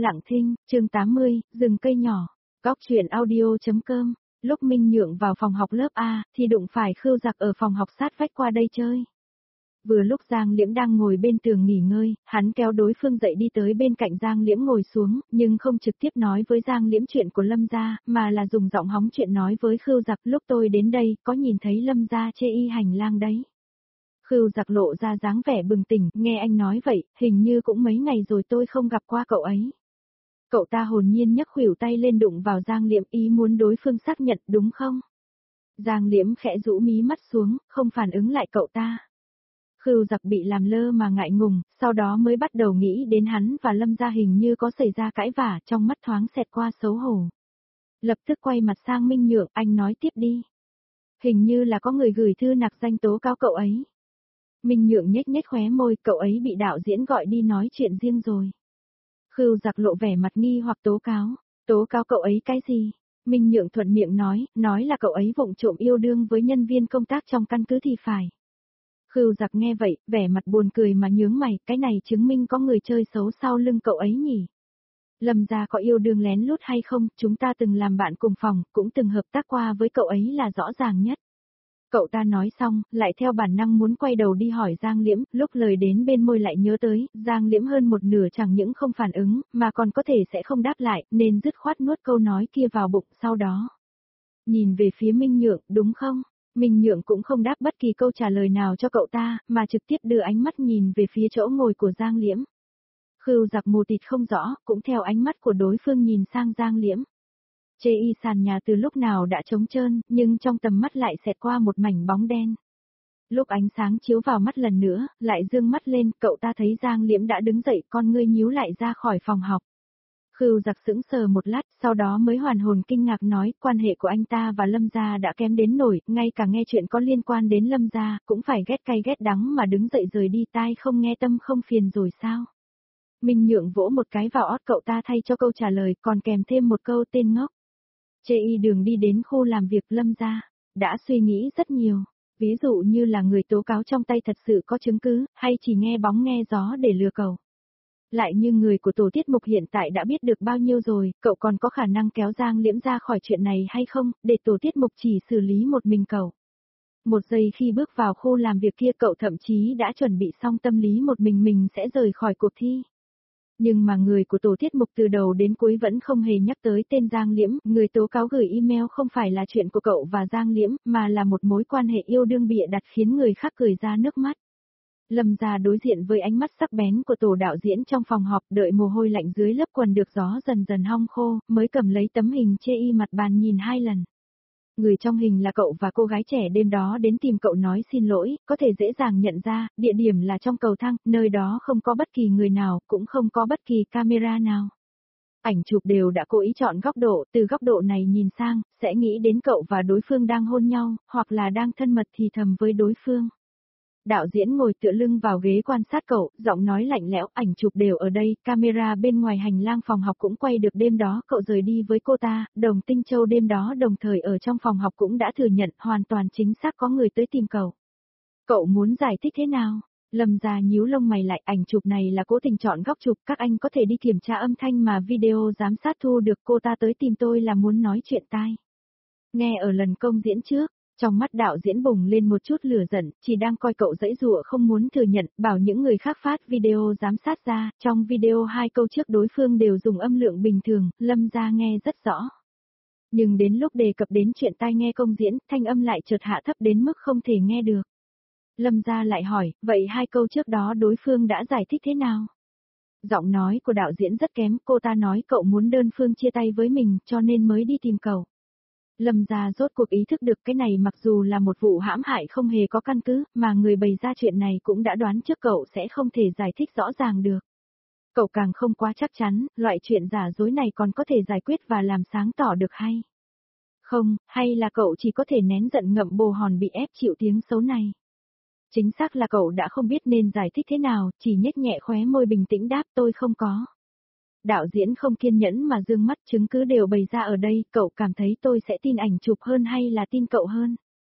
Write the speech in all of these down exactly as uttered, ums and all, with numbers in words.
Lặng thinh, chương tám mươi, rừng cây nhỏ. Góc truyện audio.com. Lúc Minh Nhượng vào phòng học lớp A, thì đụng phải Khưu Giặc ở phòng học sát vách qua đây chơi. Vừa lúc Giang Liễm đang ngồi bên tường nghỉ ngơi, hắn kéo đối phương dậy đi tới bên cạnh Giang Liễm ngồi xuống, nhưng không trực tiếp nói với Giang Liễm chuyện của Lâm gia, mà là dùng giọng hóng chuyện nói với Khưu Giặc. Lúc tôi đến đây, có nhìn thấy Lâm gia chê y hành lang đấy. Khưu Giặc lộ ra dáng vẻ bừng tỉnh, nghe anh nói vậy, hình như cũng mấy ngày rồi tôi không gặp qua cậu ấy. Cậu ta hồn nhiên nhấc khuỷu tay lên đụng vào Giang Liễm, ý muốn đối phương xác nhận, đúng không? Giang Liễm khẽ rũ mí mắt xuống, không phản ứng lại cậu ta. Khưu Giặc bị làm lơ mà ngại ngùng, sau đó mới bắt đầu nghĩ đến hắn và Lâm gia hình như có xảy ra cãi vả, trong mắt thoáng xẹt qua xấu hổ. Lập tức quay mặt sang Minh Nhượng, anh nói tiếp đi. Hình như là có người gửi thư nặc danh tố cáo cậu ấy. Minh Nhượng nhếch nhếch khóe môi, cậu ấy bị đạo diễn gọi đi nói chuyện riêng rồi. Khưu Giặc lộ vẻ mặt nghi hoặc tố cáo, tố cáo cậu ấy cái gì? Minh Nhượng thuận miệng nói, nói là cậu ấy vụng trộm yêu đương với nhân viên công tác trong căn cứ thì phải. Khưu Giặc nghe vậy, vẻ mặt buồn cười mà nhướng mày, cái này chứng minh có người chơi xấu sau lưng cậu ấy nhỉ? Lâm gia có yêu đương lén lút hay không, chúng ta từng làm bạn cùng phòng, cũng từng hợp tác qua với cậu ấy là rõ ràng nhất. Cậu ta nói xong, lại theo bản năng muốn quay đầu đi hỏi Giang Liễm, lúc lời đến bên môi lại nhớ tới, Giang Liễm hơn một nửa chẳng những không phản ứng, mà còn có thể sẽ không đáp lại, nên dứt khoát nuốt câu nói kia vào bụng sau đó. Nhìn về phía Minh Nhượng, đúng không? Minh Nhượng cũng không đáp bất kỳ câu trả lời nào cho cậu ta, mà trực tiếp đưa ánh mắt nhìn về phía chỗ ngồi của Giang Liễm. Khưu Giặc mù tịt không rõ, cũng theo ánh mắt của đối phương nhìn sang Giang Liễm. Chê y sàn nhà từ lúc nào đã trống trơn, nhưng trong tầm mắt lại xẹt qua một mảnh bóng đen. Lúc ánh sáng chiếu vào mắt lần nữa, lại dương mắt lên, cậu ta thấy Giang Liễm đã đứng dậy, con ngươi nhíu lại ra khỏi phòng học. Khưu Giặc sững sờ một lát, sau đó mới hoàn hồn kinh ngạc nói, quan hệ của anh ta và Lâm gia đã kém đến nổi, ngay cả nghe chuyện có liên quan đến Lâm gia, cũng phải ghét cay ghét đắng mà đứng dậy rời đi, tai không nghe tâm không phiền rồi sao? Minh Nhượng vỗ một cái vào ót cậu ta thay cho câu trả lời, còn kèm thêm một câu tên ngốc. Chê y đường đi đến khu làm việc Lâm gia, đã suy nghĩ rất nhiều, ví dụ như là người tố cáo trong tay thật sự có chứng cứ, hay chỉ nghe bóng nghe gió để lừa cậu. Lại như người của tổ tiết mục hiện tại đã biết được bao nhiêu rồi, cậu còn có khả năng kéo Giang Liễm ra khỏi chuyện này hay không, để tổ tiết mục chỉ xử lý một mình cậu. Một giây khi bước vào khu làm việc kia cậu thậm chí đã chuẩn bị xong tâm lý một mình mình sẽ rời khỏi cuộc thi. Nhưng mà người của tổ tiết mục từ đầu đến cuối vẫn không hề nhắc tới tên Giang Liễm, người tố cáo gửi email không phải là chuyện của cậu và Giang Liễm, mà là một mối quan hệ yêu đương bịa đặt khiến người khác cười ra nước mắt. Lâm gia đối diện với ánh mắt sắc bén của tổ đạo diễn trong phòng họp, đợi mồ hôi lạnh dưới lớp quần được gió dần dần hong khô, mới cầm lấy tấm hình chê y mặt bàn nhìn hai lần. Người trong hình là cậu và cô gái trẻ đêm đó đến tìm cậu nói xin lỗi, có thể dễ dàng nhận ra, địa điểm là trong cầu thang, nơi đó không có bất kỳ người nào, cũng không có bất kỳ camera nào. Ảnh chụp đều đã cố ý chọn góc độ, từ góc độ này nhìn sang, sẽ nghĩ đến cậu và đối phương đang hôn nhau, hoặc là đang thân mật thì thầm với đối phương. Đạo diễn ngồi tựa lưng vào ghế quan sát cậu, giọng nói lạnh lẽo, ảnh chụp đều ở đây, camera bên ngoài hành lang phòng học cũng quay được đêm đó cậu rời đi với cô ta, Đồng Tinh Châu đêm đó đồng thời ở trong phòng học cũng đã thừa nhận hoàn toàn chính xác có người tới tìm cậu. Cậu muốn giải thích thế nào? Lâm gia nhíu lông mày lại, ảnh chụp này là cố tình chọn góc chụp, các anh có thể đi kiểm tra âm thanh mà video giám sát thu được, cô ta tới tìm tôi là muốn nói chuyện tai. Nghe ở lần công diễn trước. Trong mắt đạo diễn bùng lên một chút lửa giận, chỉ đang coi cậu giãy giụa không muốn thừa nhận, bảo những người khác phát video giám sát ra, trong video hai câu trước đối phương đều dùng âm lượng bình thường, Lâm gia nghe rất rõ. Nhưng đến lúc đề cập đến chuyện tai nghe công diễn, thanh âm lại chợt hạ thấp đến mức không thể nghe được. Lâm gia lại hỏi, vậy hai câu trước đó đối phương đã giải thích thế nào? Giọng nói của đạo diễn rất kém, cô ta nói cậu muốn đơn phương chia tay với mình, cho nên mới đi tìm cậu. Lâm gia rốt cuộc ý thức được cái này mặc dù là một vụ hãm hại không hề có căn cứ, mà người bày ra chuyện này cũng đã đoán trước cậu sẽ không thể giải thích rõ ràng được. Cậu càng không quá chắc chắn, loại chuyện giả dối này còn có thể giải quyết và làm sáng tỏ được hay? Không, hay là cậu chỉ có thể nén giận ngậm bồ hòn bị ép chịu tiếng xấu này? Chính xác là cậu đã không biết nên giải thích thế nào, chỉ nhếch nhẹ khóe môi bình tĩnh đáp tôi không có. Đạo diễn không kiên nhẫn mà dương mắt, chứng cứ đều bày ra ở đây, cậu cảm thấy tôi sẽ tin ảnh chụp hơn hay là tin cậu hơn?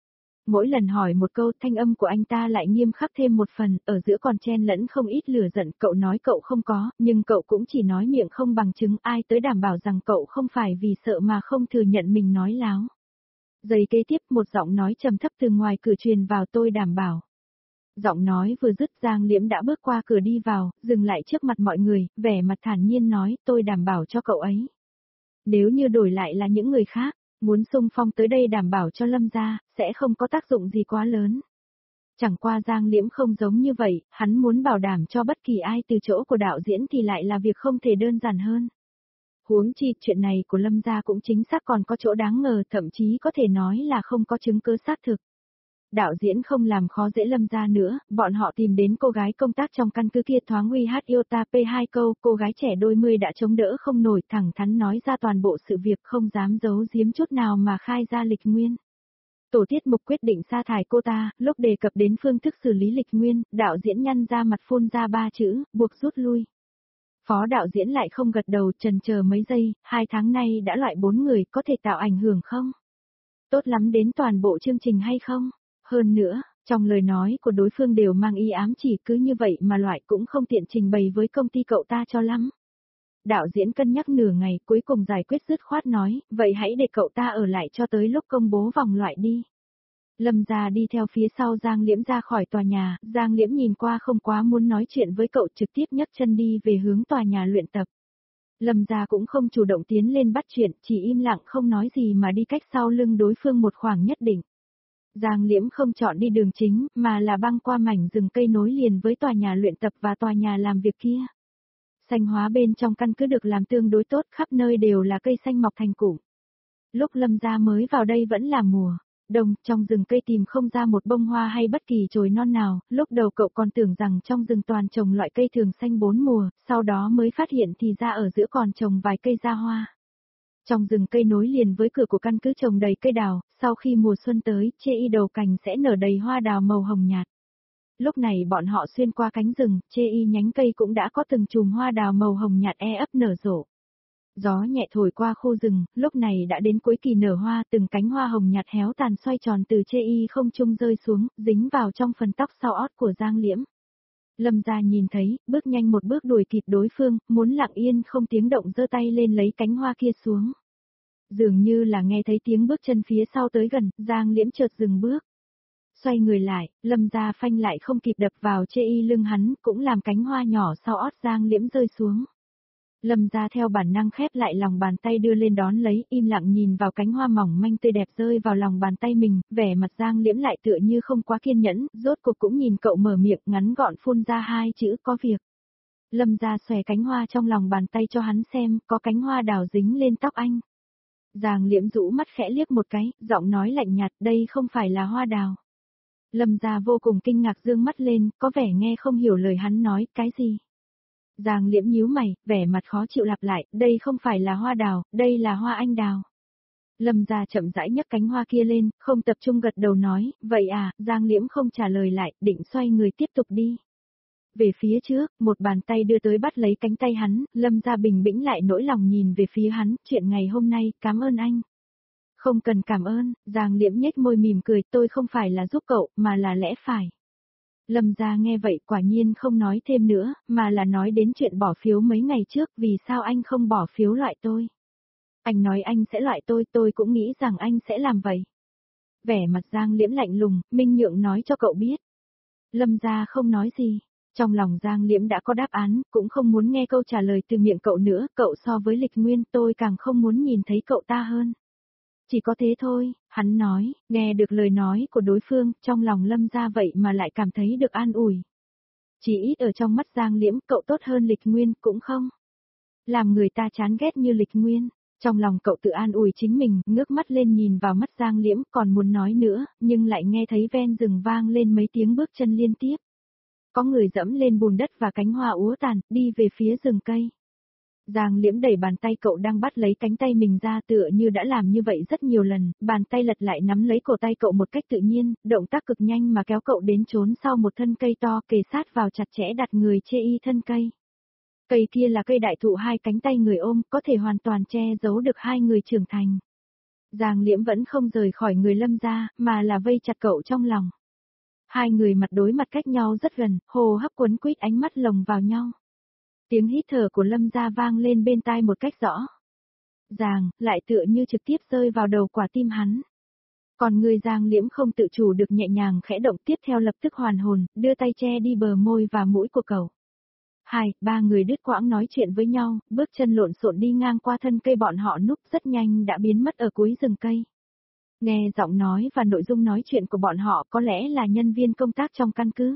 Mỗi lần hỏi một câu thanh âm của anh ta lại nghiêm khắc thêm một phần, ở giữa còn chen lẫn không ít lửa giận, cậu nói cậu không có, nhưng cậu cũng chỉ nói miệng không bằng chứng, ai tới đảm bảo rằng cậu không phải vì sợ mà không thừa nhận mình nói láo. Giây kế tiếp một giọng nói trầm thấp từ ngoài cửa truyền vào, tôi đảm bảo. Giọng nói vừa dứt Giang Liễm đã bước qua cửa đi vào, dừng lại trước mặt mọi người, vẻ mặt thản nhiên nói tôi đảm bảo cho cậu ấy. Nếu như đổi lại là những người khác, muốn xung phong tới đây đảm bảo cho Lâm gia, sẽ không có tác dụng gì quá lớn. Chẳng qua Giang Liễm không giống như vậy, hắn muốn bảo đảm cho bất kỳ ai từ chỗ của đạo diễn thì lại là việc không thể đơn giản hơn. Huống chi chuyện này của Lâm gia cũng chính xác còn có chỗ đáng ngờ, thậm chí có thể nói là không có chứng cứ xác thực. Đạo diễn không làm khó dễ Lâm gia nữa, bọn họ tìm đến cô gái công tác trong căn cứ kia thoáng uy hát yêu ta p hai câu, cô gái trẻ đôi mươi đã chống đỡ không nổi, thẳng thắn nói ra toàn bộ sự việc, không dám giấu giếm chút nào mà khai ra lịch nguyên. Tổ tiết mục quyết định sa thải cô ta, lúc đề cập đến phương thức xử lý lịch nguyên, đạo diễn nhăn ra mặt phun ra ba chữ, buộc rút lui. Phó đạo diễn lại không gật đầu, chần chờ mấy giây, hai tháng nay đã loại bốn người, có thể tạo ảnh hưởng không? Tốt lắm đến toàn bộ chương trình hay không? Hơn nữa, trong lời nói của đối phương đều mang ý ám chỉ, cứ như vậy mà loại cũng không tiện trình bày với công ty cậu ta cho lắm. Đạo diễn cân nhắc nửa ngày, cuối cùng giải quyết dứt khoát nói, vậy hãy để cậu ta ở lại cho tới lúc công bố vòng loại đi. Lâm gia đi theo phía sau Giang Liễm ra khỏi tòa nhà, Giang Liễm nhìn qua không quá muốn nói chuyện với cậu, trực tiếp nhấc chân đi về hướng tòa nhà luyện tập. Lâm gia cũng không chủ động tiến lên bắt chuyện, chỉ im lặng không nói gì mà đi cách sau lưng đối phương một khoảng nhất định. Giang Liễm không chọn đi đường chính, mà là băng qua mảnh rừng cây nối liền với tòa nhà luyện tập và tòa nhà làm việc kia. Xanh hóa bên trong căn cứ được làm tương đối tốt, khắp nơi đều là cây xanh mọc thành cụm. Lúc Lâm gia mới vào đây vẫn là mùa đông, trong rừng cây tìm không ra một bông hoa hay bất kỳ chồi non nào, lúc đầu cậu còn tưởng rằng trong rừng toàn trồng loại cây thường xanh bốn mùa, sau đó mới phát hiện thì ra ở giữa còn trồng vài cây ra hoa. Trong rừng cây nối liền với cửa của căn cứ trồng đầy cây đào, sau khi mùa xuân tới, chê y đầu cành sẽ nở đầy hoa đào màu hồng nhạt. Lúc này bọn họ xuyên qua cánh rừng, chê y nhánh cây cũng đã có từng chùm hoa đào màu hồng nhạt e ấp nở rộ. Gió nhẹ thổi qua khu rừng, lúc này đã đến cuối kỳ nở hoa, từng cánh hoa hồng nhạt héo tàn xoay tròn từ chê y không trung rơi xuống, dính vào trong phần tóc sau ót của Giang Liễm. Lâm gia nhìn thấy, bước nhanh một bước đuổi kịp đối phương, muốn lặng yên không tiếng động giơ tay lên lấy cánh hoa kia xuống. Dường như là nghe thấy tiếng bước chân phía sau tới gần, Giang Liễm chợt dừng bước. Xoay người lại, Lâm gia phanh lại không kịp đập vào chê y lưng hắn, cũng làm cánh hoa nhỏ sau ót Giang Liễm rơi xuống. Lâm gia theo bản năng khép lại lòng bàn tay đưa lên đón lấy, im lặng nhìn vào cánh hoa mỏng manh tươi đẹp rơi vào lòng bàn tay mình, vẻ mặt Giang Liễm lại tựa như không quá kiên nhẫn, rốt cuộc cũng nhìn cậu mở miệng ngắn gọn phun ra hai chữ có việc. Lâm gia xòe cánh hoa trong lòng bàn tay cho hắn xem, có cánh hoa đào dính lên tóc anh. Giang Liễm rũ mắt khẽ liếc một cái, giọng nói lạnh nhạt, đây không phải là hoa đào. Lâm gia vô cùng kinh ngạc dương mắt lên, có vẻ nghe không hiểu lời hắn nói, cái gì? Giang Liễm nhíu mày, vẻ mặt khó chịu lặp lại, đây không phải là hoa đào, đây là hoa anh đào. Lâm gia chậm rãi nhấc cánh hoa kia lên, không tập trung gật đầu nói, vậy à, Giang Liễm không trả lời lại, định xoay người tiếp tục đi. Về phía trước, một bàn tay đưa tới bắt lấy cánh tay hắn, Lâm gia bình bĩnh lại nỗi lòng nhìn về phía hắn, chuyện ngày hôm nay, cảm ơn anh. Không cần cảm ơn, Giang Liễm nhếch môi mỉm cười, tôi không phải là giúp cậu, mà là lẽ phải. Lâm gia nghe vậy quả nhiên không nói thêm nữa, mà là nói đến chuyện bỏ phiếu mấy ngày trước, vì sao anh không bỏ phiếu loại tôi. Anh nói anh sẽ loại tôi, tôi cũng nghĩ rằng anh sẽ làm vậy. Vẻ mặt Giang Liễm lạnh lùng, Minh Nhượng nói cho cậu biết. Lâm gia không nói gì, trong lòng Giang Liễm đã có đáp án, cũng không muốn nghe câu trả lời từ miệng cậu nữa, cậu so với Lịch Nguyên tôi càng không muốn nhìn thấy cậu ta hơn. Chỉ có thế thôi, hắn nói, nghe được lời nói của đối phương, trong lòng Lâm gia vậy mà lại cảm thấy được an ủi. Chỉ ít ở trong mắt Giang Liễm, cậu tốt hơn Lịch Nguyên, cũng không. Làm người ta chán ghét như Lịch Nguyên, trong lòng cậu tự an ủi chính mình, ngước mắt lên nhìn vào mắt Giang Liễm, còn muốn nói nữa, nhưng lại nghe thấy ven rừng vang lên mấy tiếng bước chân liên tiếp. Có người dẫm lên bùn đất và cánh hoa úa tàn, đi về phía rừng cây. Giang Liễm đẩy bàn tay cậu đang bắt lấy cánh tay mình ra tựa như đã làm như vậy rất nhiều lần, bàn tay lật lại nắm lấy cổ tay cậu một cách tự nhiên, động tác cực nhanh mà kéo cậu đến trốn sau một thân cây to kề sát vào chặt chẽ đặt người chê y thân cây. Cây kia là cây đại thụ hai cánh tay người ôm, có thể hoàn toàn che giấu được hai người trưởng thành. Giang Liễm vẫn không rời khỏi người Lâm gia, mà là vây chặt cậu trong lòng. Hai người mặt đối mặt cách nhau rất gần, hô hấp quấn quýt, ánh mắt lồng vào nhau. Tiếng hít thở của Lâm gia vang lên bên tai một cách rõ ràng, lại tựa như trực tiếp rơi vào đầu quả tim hắn. Còn người Giang Liễm không tự chủ được nhẹ nhàng khẽ động, tiếp theo lập tức hoàn hồn, đưa tay che đi bờ môi và mũi của cậu. Hai, ba người đứt quãng nói chuyện với nhau, bước chân lộn xộn đi ngang qua thân cây bọn họ núp rất nhanh đã biến mất ở cuối rừng cây. Nghe giọng nói và nội dung nói chuyện của bọn họ có lẽ là nhân viên công tác trong căn cứ.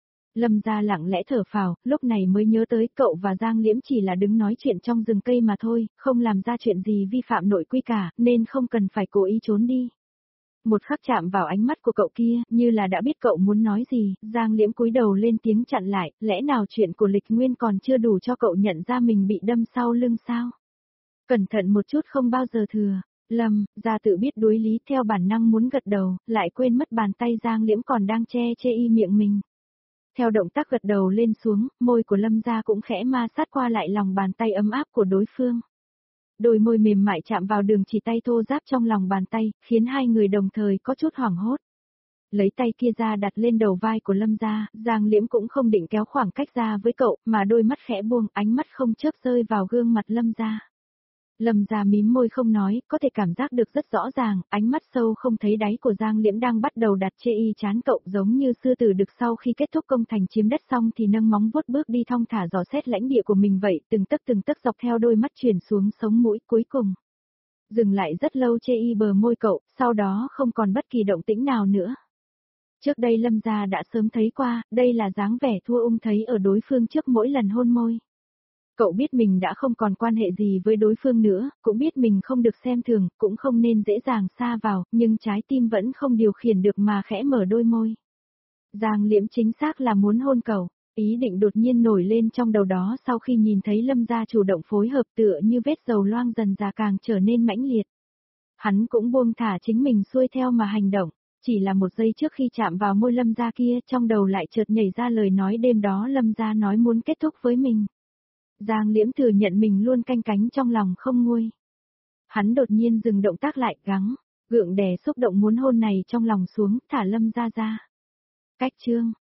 Lâm gia lặng lẽ thở phào, lúc này mới nhớ tới cậu và Giang Liễm chỉ là đứng nói chuyện trong rừng cây mà thôi, không làm ra chuyện gì vi phạm nội quy cả, nên không cần phải cố ý trốn đi. Một khắc chạm vào ánh mắt của cậu kia, như là đã biết cậu muốn nói gì, Giang Liễm cúi đầu lên tiếng chặn lại, lẽ nào chuyện của Lịch Nguyên còn chưa đủ cho cậu nhận ra mình bị đâm sau lưng sao? Cẩn thận một chút không bao giờ thừa. Lâm, gia tự biết đối lý, theo bản năng muốn gật đầu, lại quên mất bàn tay Giang Liễm còn đang che che y miệng mình. Theo động tác gật đầu lên xuống, môi của Lâm gia cũng khẽ ma sát qua lại lòng bàn tay ấm áp của đối phương. Đôi môi mềm mại chạm vào đường chỉ tay thô ráp trong lòng bàn tay, khiến hai người đồng thời có chút hoảng hốt. Lấy tay kia ra đặt lên đầu vai của Lâm gia, Giang Liễm cũng không định kéo khoảng cách ra với cậu, mà đôi mắt khẽ buông, ánh mắt không chớp rơi vào gương mặt Lâm gia. Lâm gia mím môi không nói, có thể cảm giác được rất rõ ràng, ánh mắt sâu không thấy đáy của Giang Liễm đang bắt đầu đặt chê y chán cậu, giống như sư tử đực sau khi kết thúc công thành chiếm đất xong thì nâng móng vuốt bước đi thong thả dò xét lãnh địa của mình vậy, từng tấc từng tấc dọc theo đôi mắt truyền xuống sống mũi, cuối cùng dừng lại rất lâu chê y bờ môi cậu, sau đó không còn bất kỳ động tĩnh nào nữa. Trước đây Lâm gia đã sớm thấy qua, đây là dáng vẻ thua ung thấy ở đối phương trước mỗi lần hôn môi. Cậu biết mình đã không còn quan hệ gì với đối phương nữa, cũng biết mình không được xem thường, cũng không nên dễ dàng xa vào, nhưng trái tim vẫn không điều khiển được mà khẽ mở đôi môi. Giang Liễm chính xác là muốn hôn cậu, ý định đột nhiên nổi lên trong đầu đó sau khi nhìn thấy Lâm gia chủ động phối hợp tựa như vết dầu loang dần ra càng trở nên mãnh liệt. Hắn cũng buông thả chính mình xuôi theo mà hành động, chỉ là một giây trước khi chạm vào môi Lâm gia kia trong đầu lại chợt nhảy ra lời nói đêm đó Lâm gia nói muốn kết thúc với mình. Giang Liễm thừa nhận mình luôn canh cánh trong lòng không nguôi. Hắn đột nhiên dừng động tác lại, gắng gượng đè xúc động muốn hôn này trong lòng xuống, thả Lâm gia ra. Cách chương